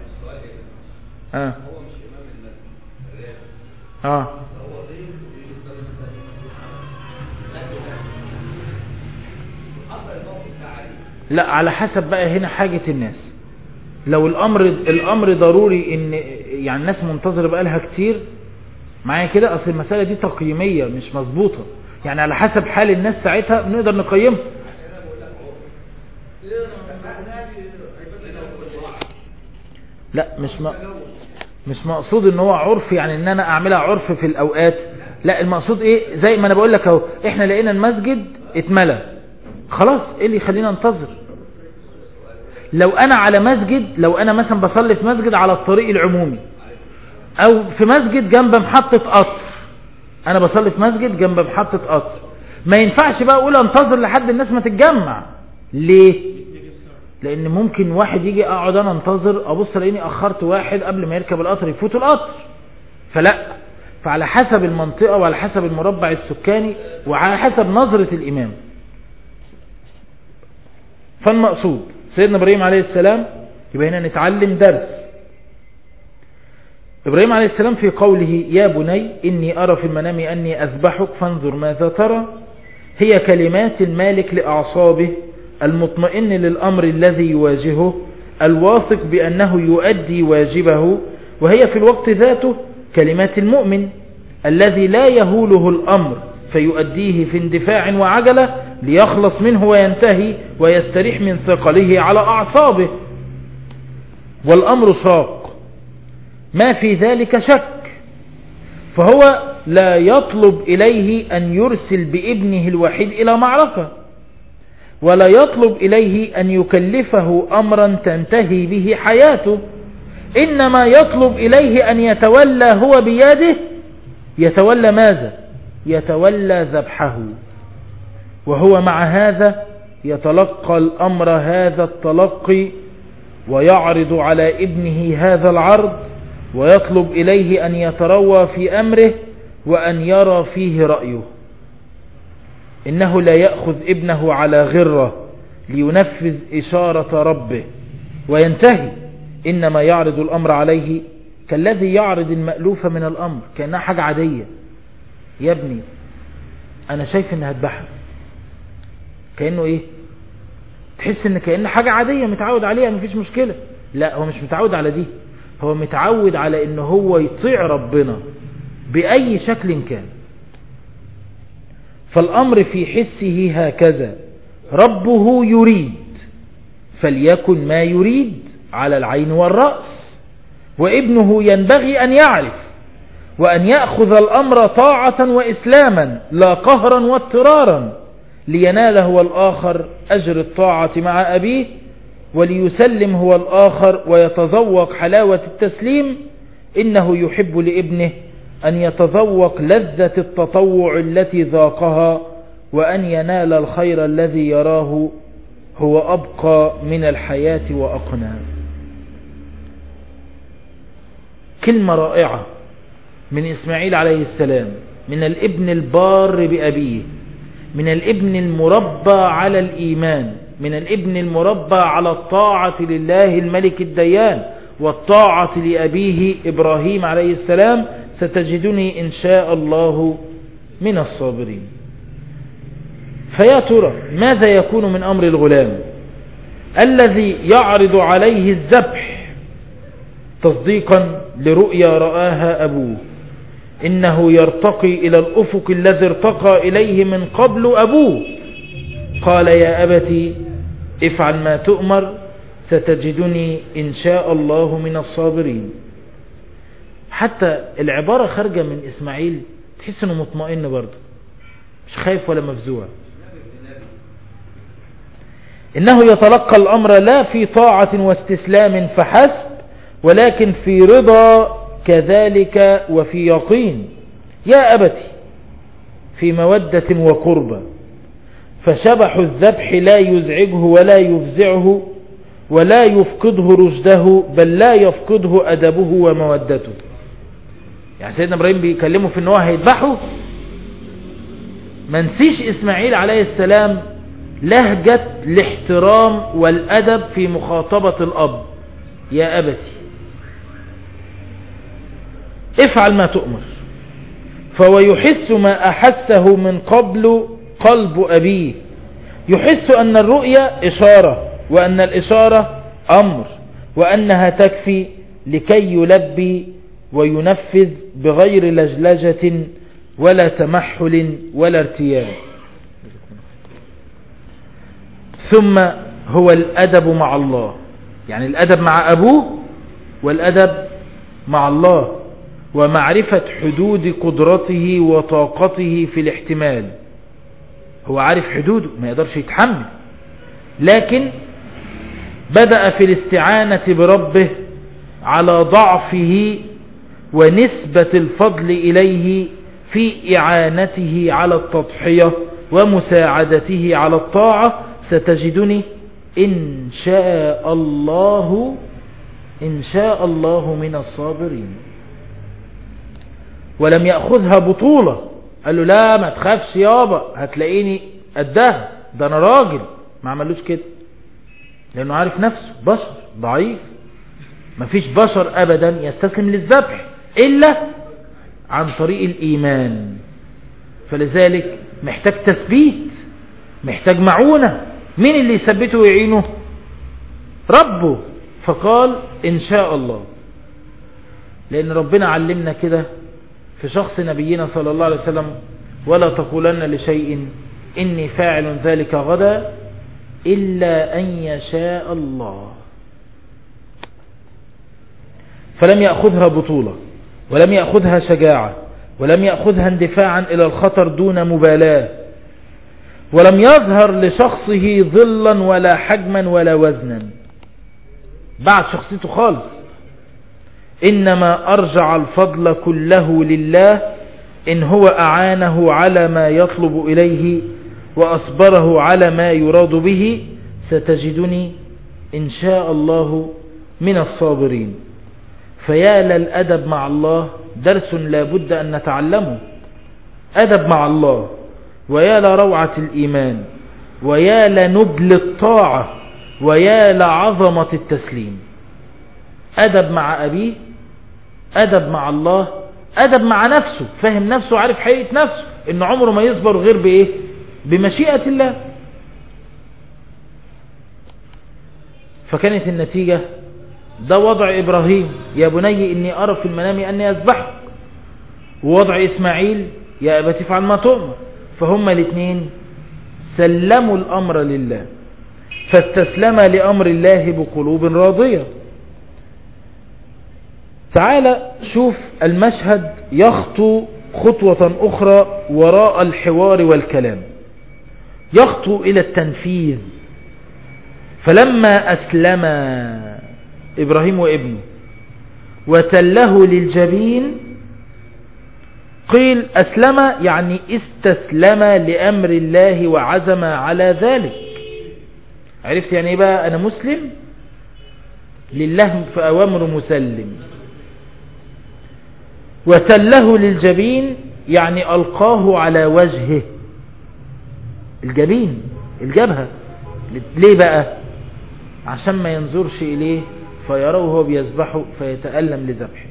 لا، على حسب بقى هنا حاجة الناس. لو الامر ضروري ان يعني الناس منتظرة بقالها كتير معايا كده، اصل المسألة دي تقييمية مش مظبوطة، يعني على حسب حال الناس ساعتها بنقدر نقيمها. لا، مش مقصود ان هو عرف، يعني ان انا اعملها عرف في الاوقات. لا، المقصود ايه؟ زي ما انا بقول لك اهو، احنا لقينا المسجد اتملى، خلاص ايه اللي يخلينا ننتظر؟ لو انا على مسجد، لو انا مثلا بصلي في مسجد على الطريق العمومي، او في مسجد جنب محطة قطر، انا بصلي في مسجد جنب محطة قطر، ما ينفعش بقى اقول انتظر لحد الناس ما تتجمع. ليه؟ لان ممكن واحد يجي اقعد انا انتظر، ابص الاقيني اخرت واحد قبل ما يركب القطر يفوت القطر. فلا، فعلى حسب المنطقة وعلى حسب المربع السكاني وعلى حسب نظرة الامام. فالمقصود سيدنا ابراهيم عليه السلام، يبقى هنا نتعلم درس. ابراهيم عليه السلام في قوله يا بني اني ارى في المنام اني اذبحك فانظر ماذا ترى، هي كلمات المالك لاعصابه المطمئن للامر الذي يواجهه، الواثق بانه يؤدي واجبه، وهي في الوقت ذاته كلمات المؤمن الذي لا يهوله الامر فيؤديه في اندفاع وعجلة ليخلص منه وينتهي ويستريح من ثقله على اعصابه. والامر شاق ما في ذلك شك، فهو لا يطلب إليه أن يرسل بابنه الوحيد إلى معركة، ولا يطلب إليه أن يكلفه أمرا تنتهي به حياته، إنما يطلب إليه أن يتولى هو بيده. يتولى ماذا؟ يتولى ذبحه. وهو مع هذا يتلقى الأمر هذا التلقي ويعرض على ابنه هذا العرض، ويطلب إليه أن يتروى في أمره وأن يرى فيه رأيه. إنه لا يأخذ ابنه على غرة لينفذ إشارة ربه وينتهي، إنما يعرض الأمر عليه كالذي يعرض المألوف من الأمر، كأنها حاجة عادية. يا ابني أنا شايف إن هتبحث، كأنه إيه؟ تحس إن كأنه حاجة عادية متعود عليها مفيش مشكلة. لا، هو مش متعود على دي، هو متعود على إنه هو يطيع ربنا بأي شكل كان. فالأمر في حسه هكذا، ربه يريد فليكن ما يريد على العين والرأس، وابنه ينبغي أن يعرف وأن يأخذ الأمر طاعة وإسلاما لا قهرا واضطرارا، لينال هو الآخر أجر الطاعة مع أبيه، وليسلم هو الآخر ويتذوق حلاوة التسليم. إنه يحب لابنه أن يتذوق لذة التطوع التي ذاقها، وأن ينال الخير الذي يراه هو أبقى من الحياة وأقنى. كلمة رائعة من إسماعيل عليه السلام، من الابن البار بأبيه، من الابن المربى على الإيمان، من الابن المربى على الطاعة لله الملك الديان والطاعة لأبيه إبراهيم عليه السلام. ستجدني إن شاء الله من الصابرين. فيا ترى ماذا يكون من أمر الغلام الذي يعرض عليه الذبح تصديقا لرؤيا رآها أبوه؟ إنه يرتقي إلى الأفق الذي ارتقى إليه من قبل أبوه. قال يا أبتي افعل ما تؤمر ستجدني إن شاء الله من الصابرين. حتى العبارة خارجة من إسماعيل تحس أنه مطمئن برضه، مش خايف ولا مفزوع. إنه يتلقى الأمر لا في طاعة واستسلام فحسب، ولكن في رضا كذلك وفي يقين. يا أبتي في مودة وقربة، فشبح الذبح لا يزعجه ولا يفزعه ولا يفقده رشده، بل لا يفقده أدبه ومودته. يعني سيدنا إبراهيم بيكلمه في أنه هيذبحه، ما نسيش إسماعيل عليه السلام لهجة الاحترام والأدب في مخاطبة الأب. يا أبتي افعل ما تؤمر. فهو يحس ما أحسه من قبل قلب أبيه، يحس أن الرؤيا إشارة، وأن الإشارة أمر، وأنها تكفي لكي يلبي وينفذ بغير لجلجة ولا تمحل ولا ارتياب. ثم هو الأدب مع الله، يعني الأدب مع أبوه والأدب مع الله، ومعرفة حدود قدرته وطاقته في الاحتمال. هو عارف حدوده، ما يقدرش يتحمل، لكن بدأ في الاستعانة بربه على ضعفه ونسبة الفضل إليه في إعانته على التضحية ومساعدته على الطاعة، ستجدني إن شاء الله من الصابرين. ولم يأخذها بطولة، قال له لا ما تخافش يابا هتلاقيني قدها، ده أنا راجل. ما عملوش كده، لأنه عارف نفسه بشر ضعيف. ما فيش بشر أبدا يستسلم للذبح إلا عن طريق الإيمان. فلذلك محتاج تثبيت، محتاج معونة. مين اللي يثبته ويعينه؟ ربه. فقال إن شاء الله، لأن ربنا علمنا كده في شخص نبينا صلى الله عليه وسلم: ولا تقولن لشيء إني فاعل ذلك غدا إلا أن يشاء الله. فلم يأخذها بطولة، ولم يأخذها شجاعة، ولم يأخذها اندفاعا إلى الخطر دون مبالاة، ولم يظهر لشخصه ظلا ولا حجما ولا وزنا، بعد شخصيته خالص. إنما أرجع الفضل كله لله إن هو أعانه على ما يطلب إليه وأصبره على ما يراد به، ستجدني إن شاء الله من الصابرين. فيا للأدب مع الله، درس لا بد أن نتعلمه. أدب مع الله، ويا لروعة الإيمان، ويا لنبل الطاعة، ويا لعظمة التسليم. أدب مع أبيه، أدب مع الله، أدب مع نفسه، فهم نفسه، عارف حقيقة نفسه إن عمره ما يصبر غير بإيه؟ بمشيئة الله. فكانت النتيجة ده وضع إبراهيم: يا بني إني أرى في المنام أني أذبحك. ووضع إسماعيل: يا أبت افعل ما تؤمر. فهم الاثنين سلموا الأمر لله، فاستسلم لأمر الله بقلوب راضية. تعال شوف المشهد يخطو خطوة أخرى وراء الحوار والكلام، يخطو إلى التنفيذ. فلما أسلم إبراهيم وابنه وتله للجبين، قيل أسلم يعني استسلم لأمر الله وعزم على ذلك. عرفت يعني إيه بقى؟ أنا مسلم لله في أوامر مسلم. وتله للجبين يعني ألقاه على وجهه، الجبين الجبهة. ليه بقى؟ عشان ما ينظرش إليه فيراه وهو بيذبحه فيتألم لذبحه.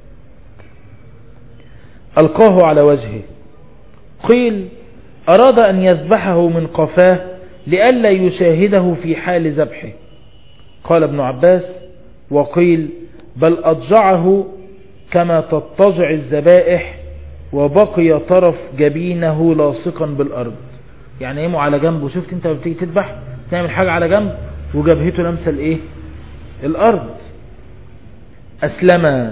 ألقاه على وجهه. قيل أراد أن يذبحه من قفاه لئلا يشاهده في حال ذبحه، قال ابن عباس. وقيل بل أضجعه كما تضطجع الذبائح، وبقي طرف جبينه لاصقا بالأرض. يعني ايه على جنبه؟ شفت انت بتيجي تذبح تعمل حاجة على جنب وجبهته لمسه الايه؟ الأرض. أسلم.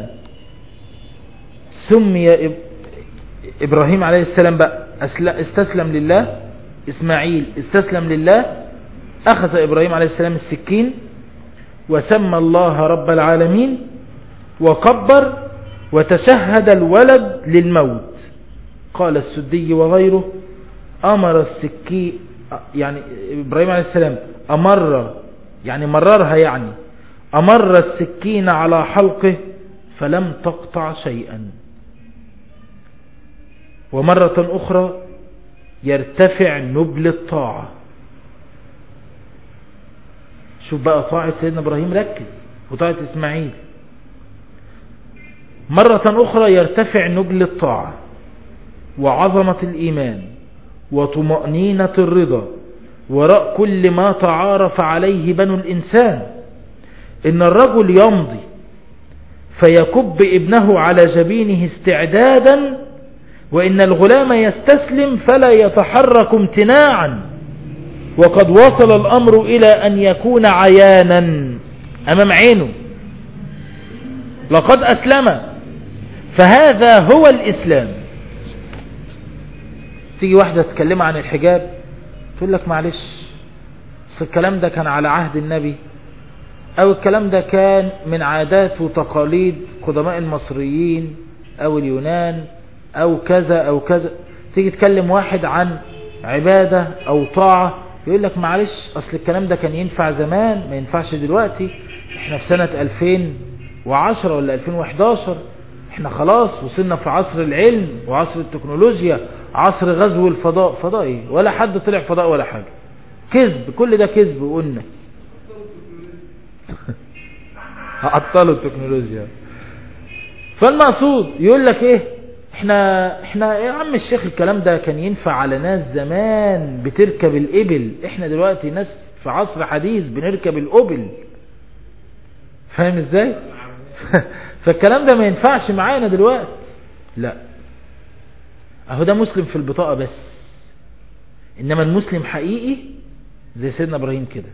سمي إبراهيم عليه السلام بقى استسلم لله، إسماعيل استسلم لله. أخذ إبراهيم عليه السلام السكين وسمى الله رب العالمين وكبر وتشهد الولد للموت. قال السدي وغيره: أمر السكين، يعني إبراهيم عليه السلام أمر يعني مررها، يعني أمر السكين على حلقه فلم تقطع شيئا. ومرة أخرى يرتفع نبل الطاعة. شوف بقى طاعة سيدنا إبراهيم، ركز، وطاعة إسماعيل. مرة أخرى يرتفع نبل الطاعة وعظمة الإيمان وطمأنينة الرضا وراء كل ما تعارف عليه بنو الإنسان. إن الرجل يمضي فيكب ابنه على جبينه استعدادا، وإن الغلام يستسلم فلا يتحرك امتناعا، وقد وصل الأمر إلى أن يكون عيانا أمام عينه. لقد أسلم، فهذا هو الإسلام. تيجي واحدة تكلم عن الحجاب تقول لك معلش، الكلام ده كان على عهد النبي، أو الكلام ده كان من عادات وتقاليد قدماء المصريين أو اليونان أو كذا أو كذا. تيجي تكلم واحد عن عبادة أو طاعة يقول لك معلش أصل الكلام ده كان ينفع زمان ما ينفعش دلوقتي، احنا في سنة 2010 ولا 2011، احنا خلاص وصلنا في عصر العلم وعصر التكنولوجيا، عصر غزو الفضاء. فضاء ايه؟ ولا حد طلع فضاء ولا حاجة، كذب، كل ده كذب. وقلنا عطلوا التكنولوجيا. فالمقصود يقول لك ايه، احنا يا عم الشيخ الكلام ده كان ينفع على ناس زمان بتركب الإبل، احنا دلوقتي ناس في عصر حديث بنركب الأبل. فاهم ازاي؟ فالكلام ده ما ينفعش معانا دلوقتي. لا، اهو ده مسلم في البطاقة بس، انما المسلم حقيقي زي سيدنا ابراهيم كده.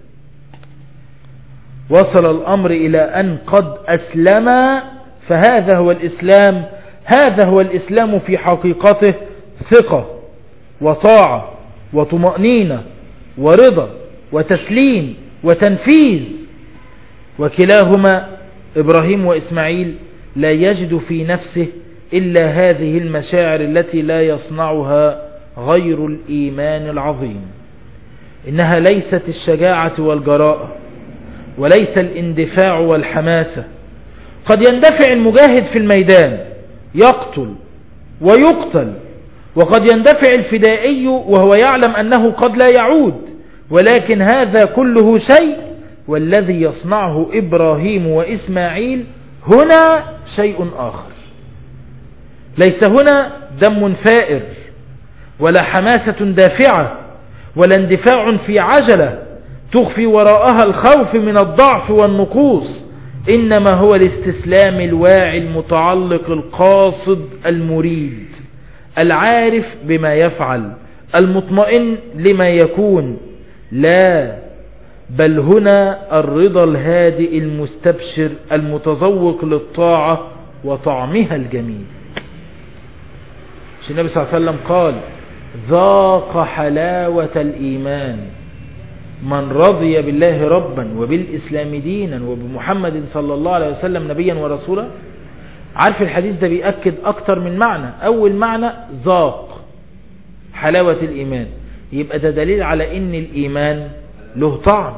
وصل الامر الى ان قد اسلم، فهذا هو الاسلام. هذا هو الاسلام في حقيقته، ثقة وطاعة وطمأنينة ورضا وتسليم وتنفيذ. وكلاهما إبراهيم وإسماعيل لا يجد في نفسه إلا هذه المشاعر التي لا يصنعها غير الإيمان العظيم. إنها ليست الشجاعة والجراءة، وليس الاندفاع والحماسة. قد يندفع المجاهد في الميدان يقتل ويقتل، وقد يندفع الفدائي وهو يعلم أنه قد لا يعود، ولكن هذا كله شيء، والذي يصنعه إبراهيم وإسماعيل هنا شيء آخر. ليس هنا دم فائر ولا حماسة دافعة ولا اندفاع في عجلة تخفي وراءها الخوف من الضعف والنقوص، إنما هو الاستسلام الواعي المتعلق القاصد المريد العارف بما يفعل المطمئن لما يكون. لا، بل هنا الرضا الهادئ المستبشر المتذوق للطاعة وطعمها الجميل. النبي صلى الله عليه وسلم قال: ذاق حلاوة الإيمان من رضي بالله ربا وبالإسلام دينا وبمحمد صلى الله عليه وسلم نبيا ورسولا. عارف الحديث ده بيأكد أكتر من معنى. أول معنى ذاق حلاوة الإيمان، يبقى ده دليل على إن الإيمان له طعم.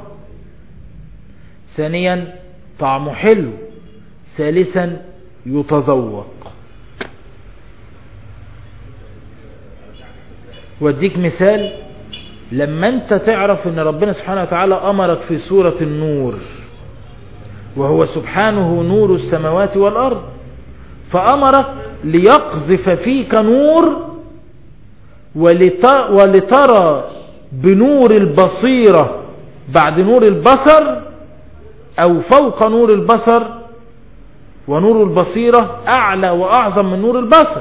ثانيا طعمه حلو. ثالثا يتذوق. واديك مثال، لما انت تعرف ان ربنا سبحانه وتعالى امرك في سورة النور، وهو سبحانه نور السماوات والارض، فامرك ليقذف فيك نور ولترى بنور البصيرة بعد نور البصر، او فوق نور البصر، ونور البصيرة اعلى واعظم من نور البصر.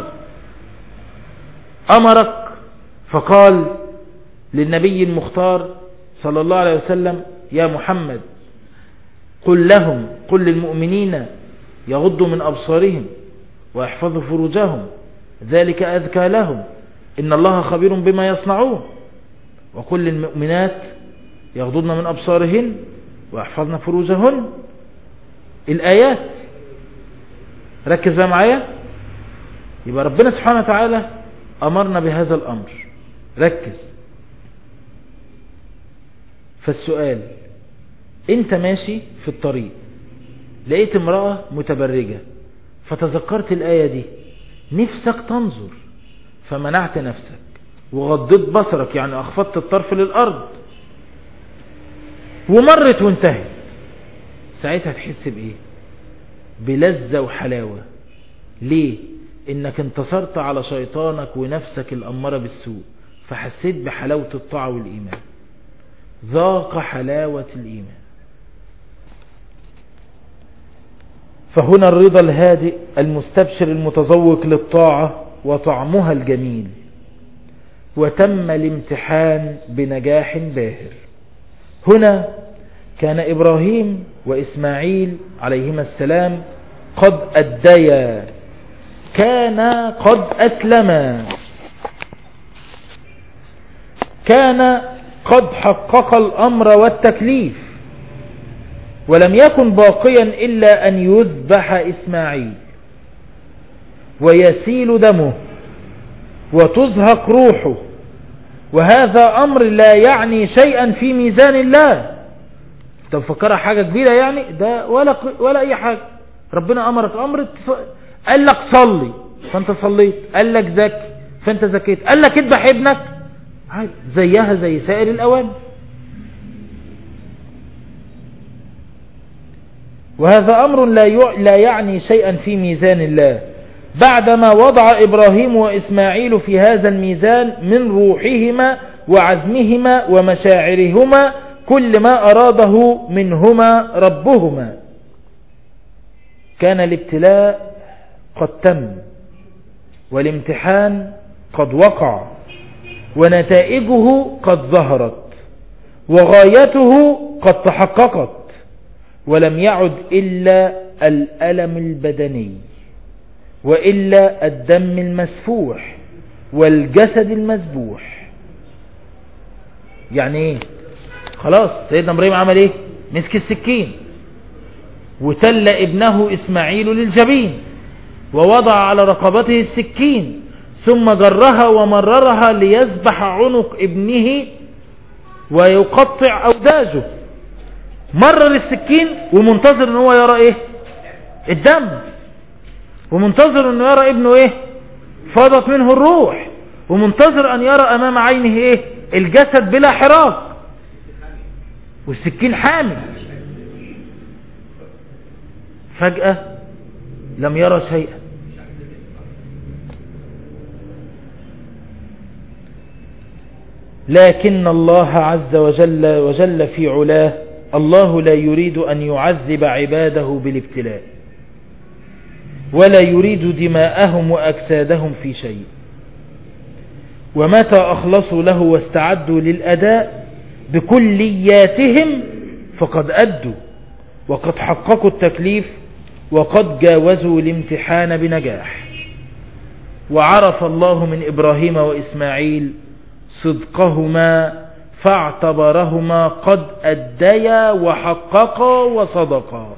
امرك فقال للنبي المختار صلى الله عليه وسلم: يا محمد قل للمؤمنين يغضوا من أبصارهم ويحفظوا فروجهم ذلك أذكى لهم إن الله خبير بما يصنعون، وقل للمؤمنات يغضضن من أبصارهن ويحفظن فروجهن. الآيات ركز بقى معايا. يبقى ربنا سبحانه وتعالى أمرنا بهذا الأمر. ركز. فالسؤال، انت ماشي في الطريق لقيت امرأة متبرجة، فتذكرت الآية دي، نفسك تنظر فمنعت نفسك وغضيت بصرك، يعني أخفضت الطرف للأرض، ومرت وانتهت. ساعتها تحس بإيه؟ بلذة وحلاوة. ليه؟ إنك انتصرت على شيطانك ونفسك الأمارة بالسوء، فحسيت بحلاوة الطاعة والإيمان. ذاق حلاوة الإيمان. فهنا الرضا الهادئ المستبشر المتذوق للطاعة وطعمها الجميل. وتم الامتحان بنجاح باهر. هنا كان إبراهيم وإسماعيل عليهما السلام قد أديا، كان قد أسلما، كان قد حقق الأمر والتكليف. ولم يكن باقيا إلا أن يذبح إسماعيل ويسيل دمه وتزهق روحه، وهذا أمر لا يعني شيئا في ميزان الله. طب فكرها حاجة كبيرة يعني؟ ده ولا أي حاجة. ربنا أمرك أمر، قال لك صلي فأنت صليت، قال لك زكي فأنت زكيت، قال لك اذبح ابنك، زيها زي سائر الأوامر. وهذا أمر لا يعني شيئا في ميزان الله، بعدما وضع إبراهيم وإسماعيل في هذا الميزان من روحهما وعزمهما ومشاعرهما كل ما أراده منهما ربهما. كان الابتلاء قد تم، والامتحان قد وقع، ونتائجه قد ظهرت، وغايته قد تحققت، ولم يعد إلا الألم البدني، وإلا الدم المسفوح والجسد المذبوح. يعني ايه؟ خلاص سيدنا إبراهيم عمل ايه؟ مسك السكين وتل ابنه إسماعيل للجبين، ووضع على رقبته السكين، ثم جرها ومررها ليذبح عنق ابنه ويقطع أوداجه. مرر السكين ومنتظر ان هو يرى ايه؟ الدم، ومنتظر انه يرى ابنه ايه؟ فاضت منه الروح، ومنتظر ان يرى امام عينه ايه؟ الجسد بلا حراك، والسكين حامل. فجأة لم يرى شيئا. لكن الله عز وجل في علاه، الله لا يريد أن يعذب عباده بالابتلاء، ولا يريد دماءهم وأجسادهم في شيء. ومتى أخلصوا له واستعدوا للأداء بكلياتهم فقد أدوا، وقد حققوا التكليف، وقد جاوزوا الامتحان بنجاح. وعرف الله من إبراهيم وإسماعيل صدقهما فاعتبرهما قد أديا وحققا وصدقا.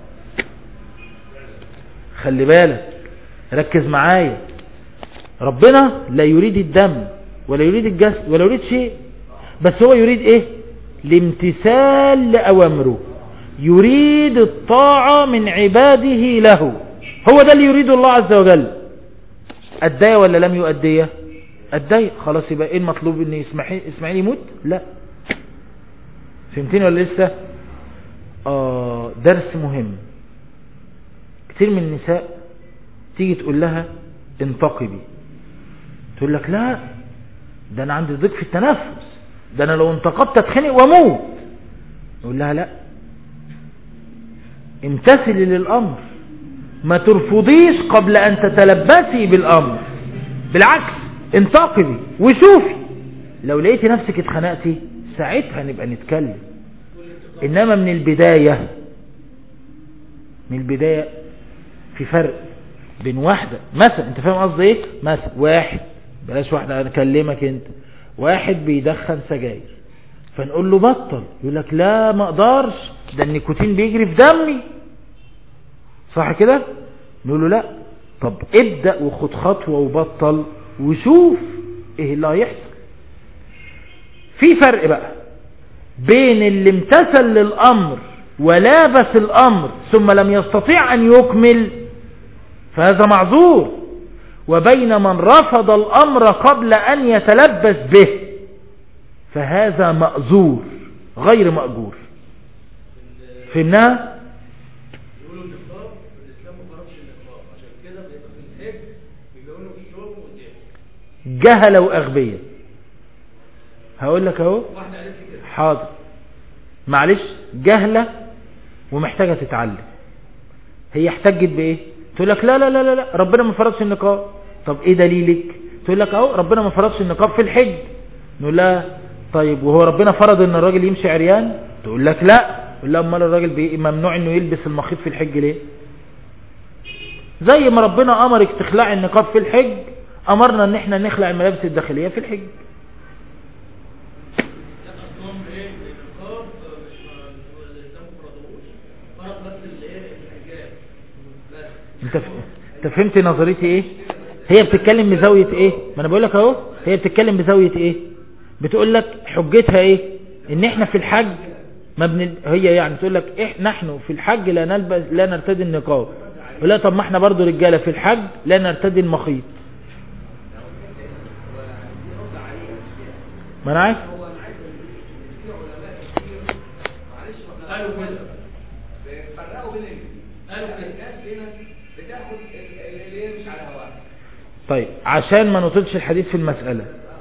خلي بالك، ركز معايا، ربنا لا يريد الدم ولا يريد الجسد ولا يريد شيء، بس هو يريد ايه؟ الامتثال لأوامره، يريد الطاعة من عباده له. هو ده اللي يريد الله عز وجل. أدية ولا لم يؤدية؟ أدية. خلاص، يبقى ايه المطلوب؟ ان اسماعيل يموت؟ لا. فهمتين ولا لسه؟ درس مهم. كتير من النساء تيجي تقول لها انتقبي، تقول لك لا، ده انا عندي ضيق في التنفس، ده انا لو انتقبت اتخنق واموت. نقول لها لا، امتثلي للامر، ما ترفضيش قبل ان تتلبسي بالامر، بالعكس انتقبي وشوفي، لو لقيتي نفسك اتخنقتي ساعتها نبقى نتكلم. انما من البداية في فرق بين واحدة مثلا، انت فاهم قصدي ايه؟ مثلا واحد، بلاش واحدة، انا اكلمك انت، واحد بيدخن سجاير، فنقول له بطل، يقول لك لا ما اقدرش، ده النيكوتين بيجري في دمي، صح كده؟ نقول له لا، طب ابدأ وخد خطوة وبطل وشوف ايه اللي هيحصل. في فرق بقى بين اللي امتثل للامر ولابس الامر ثم لم يستطيع ان يكمل، فهذا معذور، وبين من رفض الامر قبل ان يتلبس به، فهذا مأزور غير مأجور. فهمناها؟ يقولوا النقاب الاسلام ما فرضش النقاب، عشان كده بيبقى في الحج بيقولوا في الشرب والجهل. جهل واغبياء. هقول لك اهو، حاضر، معلش، جهله ومحتاجه تتعلم. هي احتجت بايه؟ تقول لك لا لا لا لا، ربنا ما فرضش النقاب. طب ايه دليلك؟ تقول لك اهو ربنا ما فرضش النقاب في الحج. نقول لها طيب وهو ربنا فرض ان الراجل يمشي عريان؟ تقول لك لا. نقول لها امال الراجل ممنوع انه يلبس المخيط في الحج ليه؟ زي ما ربنا امرك تخلعي النقاب في الحج، امرنا ان احنا نخلع الملابس الداخليه في الحج. انت فهمت نظريتي ايه؟ هي بتتكلم بزاوية ايه؟ ما انا بقول لك اهو، هي بتتكلم بزاوية ايه؟ بتقول لك حجتها ايه؟ ان احنا في الحج هي يعني تقول لك نحن في الحج لا نرتدي النقاب. ولا طب ما احنا برضو رجالة في الحج لا نرتدي المخيط. ما انا عارف. قالوا كده فرقوا بين قالوا الناس هنا بتاخد اللي يمشي على هواها. طيب عشان ما نطلش الحديث في المسألة،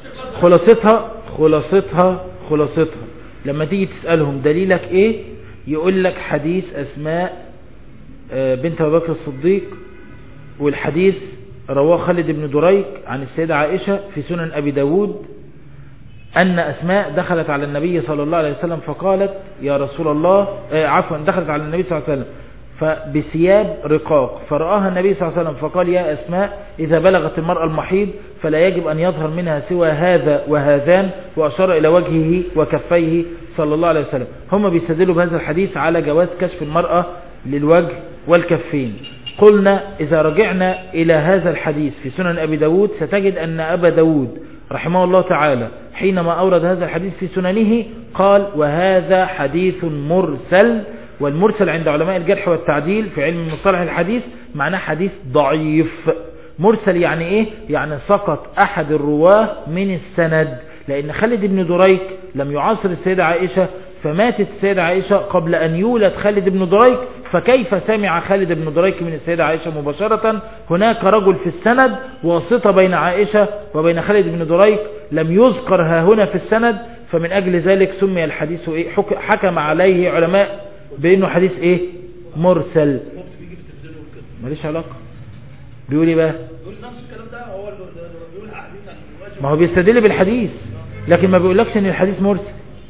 خلاصتها لما تيجي تسألهم دليلك ايه، يقول لك حديث أسماء بنت أبي بكر الصديق، والحديث رواه خالد بن دريك عن السيدة عائشة في سنن أبي داود أن أسماء دخلت على النبي صلى الله عليه وسلم فقالت يا رسول الله، دخلت على النبي صلى الله عليه وسلم فبثياب رقاق، فرآها النبي صلى الله عليه وسلم فقال يا أسماء إذا بلغت المرأة المحيض فلا يجب أن يظهر منها سوى هذا وهذان، وأشار إلى وجهه وكفيه صلى الله عليه وسلم. هم بيستدلوا بهذا الحديث على جواز كشف المرأة للوجه والكفين. قلنا إذا رجعنا إلى هذا الحديث في سنن أبي داود ستجد أن أبا داود رحمه الله تعالى حينما أورد هذا الحديث في سننه قال وهذا حديث مرسل، والمرسل عند علماء الجرح والتعديل في علم مصطلح الحديث معناه حديث ضعيف. مرسل يعني ايه؟ يعني سقط احد الرواه من السند، لان خالد بن دريك لم يعاصر السيدة عائشة، فماتت السيدة عائشة قبل ان يولد خالد بن دريك، فكيف سمع خالد بن دريك من السيدة عائشة مباشرة؟ هناك رجل في السند واسطة بين عائشة وبين خالد بن دريك لم يذكر ها هنا في السند، فمن اجل ذلك سمي الحديث ايه؟ حكم عليه علماء بانه حديث ايه؟ مرسل. ماليش علاقة. بيقول ايه بقى؟ بيقول نفس الكلام ده، هو بيقول حديث عن الزواج، ما هو بيستدل بالحديث لكن ما بيقولكش ان الحديث مرسل،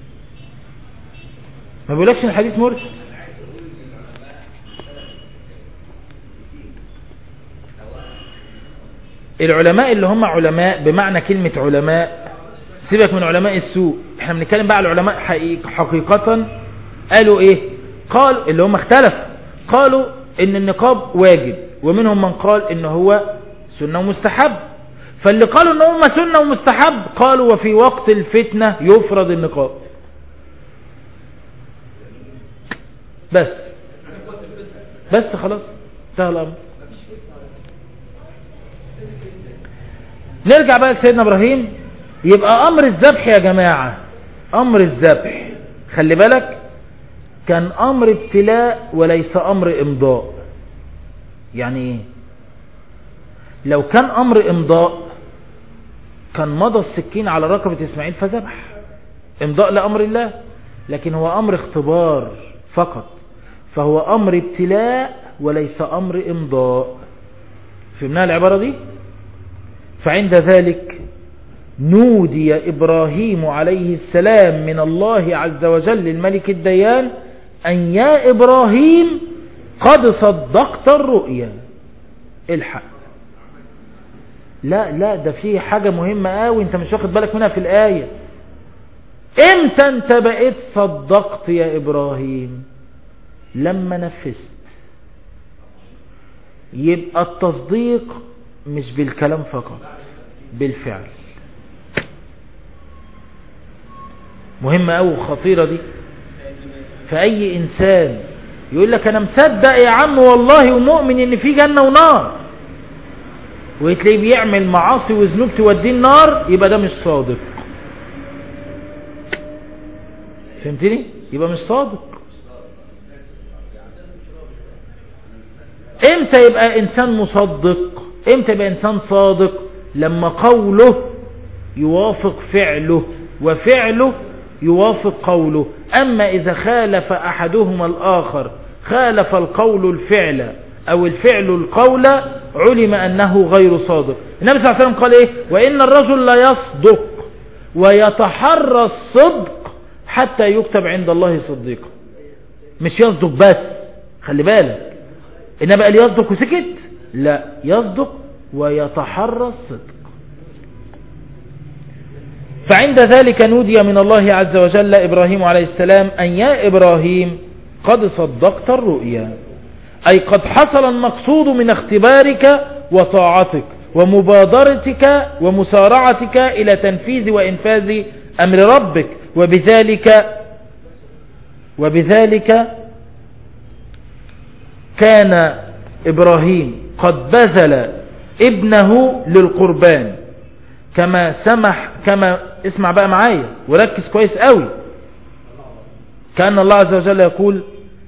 ما بيقولكش ان الحديث مرسل. العلماء اللي هم علماء بمعنى كلمة علماء، سيبك من علماء السوء، احنا بنتكلم بقى على العلماء حقيقة. قالوا ايه؟ قال اللي هم اختلفوا، قالوا ان النقاب واجب، ومنهم من قال ان هو سنة ومستحب. فاللي قالوا ان هم سنة ومستحب قالوا وفي وقت الفتنة يفرض النقاب بس خلاص انتهى الامر. نرجع بقى لسيدنا ابراهيم. يبقى امر الذبح يا جماعة، امر الذبح خلي بالك كان امر ابتلاء وليس امر امضاء. يعني ايه؟ لو كان امر امضاء كان مضى السكين على رقبة اسماعيل فذبح، امضاء لامر الله، لكن هو امر اختبار فقط، فهو امر ابتلاء وليس امر امضاء. فهمنا العبارة دي؟ فعند ذلك نودي إبراهيم عليه السلام من الله عز وجل الملك الديان أن يا إبراهيم قد صدقت الرؤيا. الحق لا ده فيه حاجة مهمة قوي انت مش واخد بالك منها في الآية. امتى انت بقيت صدقت يا إبراهيم؟ لما نفذت. يبقى التصديق مش بالكلام فقط، بالفعل. مهمة قوي وخطيرة دي. فأي إنسان يقول لك أنا مصدق يا عم والله ومؤمن إن في جنة ونار، ويتلاقيه بيعمل معاصي وذنوب توديه النار، يبقى ده مش صادق. فهمتني؟ يبقى مش صادق. امتى يبقى إنسان مصدق؟ امتى يبقى إنسان صادق؟ لما قوله يوافق فعله وفعله يوافق قوله. أما إذا خالف أحدهما الآخر، خالف القول الفعل أو الفعل القول، علم أنه غير صادق. النبي صلى الله عليه وسلم قال إيه؟ وإن الرجل لا يصدق ويتحرى الصدق حتى يكتب عند الله صديقا. مش يصدق بس، خلي بالك، إنما قال يصدق وسكت؟ لا، يصدق ويتحرى الصدق. فعند ذلك نودي من الله عز وجل إبراهيم عليه السلام أن يا إبراهيم قد صدقت الرؤيا. أي قد حصل المقصود من اختبارك وطاعتك ومبادرتك ومسارعتك إلى تنفيذ وإنفاذ أمر ربك. وبذلك كان إبراهيم قد بذل ابنه للقربان كما اسمع بقى معايا وركز كويس قوي. كأن الله عز وجل يقول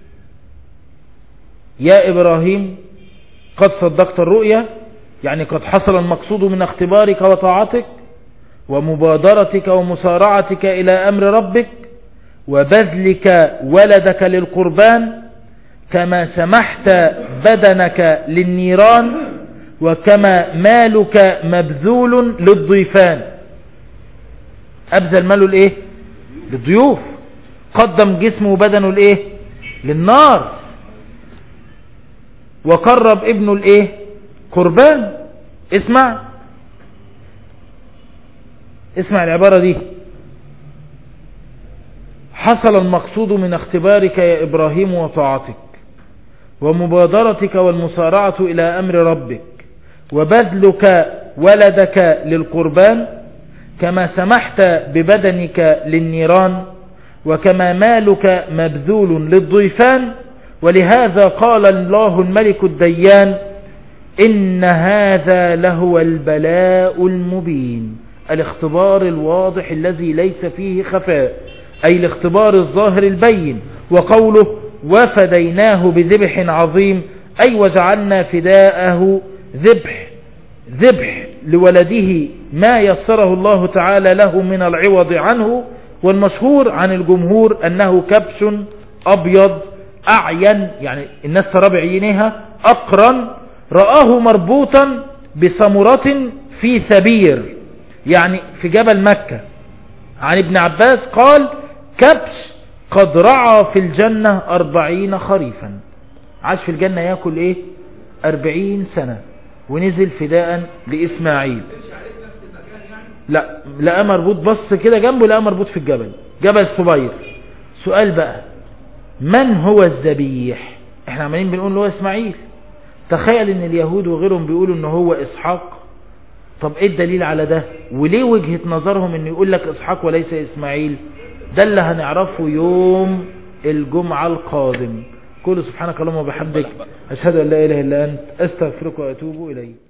يا إبراهيم قد صدقت الرؤيا، يعني قد حصل المقصود من اختبارك وطاعتك ومبادرتك ومسارعتك إلى أمر ربك وبذلك ولدك للقربان، كما سمحت بدنك للنيران، وكما مالك مبذول للضيفان. أبذل ماله لإيه؟ للضيوف. قدم جسمه وبدنه لإيه؟ للنار. وقرب ابنه لإيه؟ قربان. اسمع العبارة دي: حصل المقصود من اختبارك يا إبراهيم وطاعتك ومبادرتك والمسارعة إلى أمر ربك وبذلك ولدك للقربان، كما سمحت ببدنك للنيران، وكما مالك مبذول للضيفان. ولهذا قال الله الملك الديان: إن هذا لهو البلاء المبين، الاختبار الواضح الذي ليس فيه خفاء، أي الاختبار الظاهر البين. وقوله وفديناه بذبح عظيم، أي وجعلنا فداءه ذبح لولده ما يسره الله تعالى له من العوض عنه. والمشهور عن الجمهور أنه كبش أبيض أعين، يعني الناس ترى بعينها، أقرن، رآه مربوطا بسمرة في ثبير، يعني في جبل مكة. عن ابن عباس قال: كبش قد رعى في الجنة 40 خريفا، عاش في الجنة يأكل ايه 40 سنة، ونزل فداء لإسماعيل. لا لقى مربوط، بص كده جنبه لقى مربوط في الجبل، جبل صبير. سؤال بقى: من هو الذبيح؟ احنا عمالين بنقول له هو اسماعيل. تخيل ان اليهود وغيرهم بيقولوا ان هو اسحاق. طب ايه الدليل على ده؟ وليه وجهة نظرهم ان يقول لك اسحاق وليس اسماعيل؟ ده اللي هنعرفه يوم الجمعة القادم. قل سبحانك اللهم وبحمدك، أشهد أن لا إله إلا أنت، أستغفرك وأتوب إليك.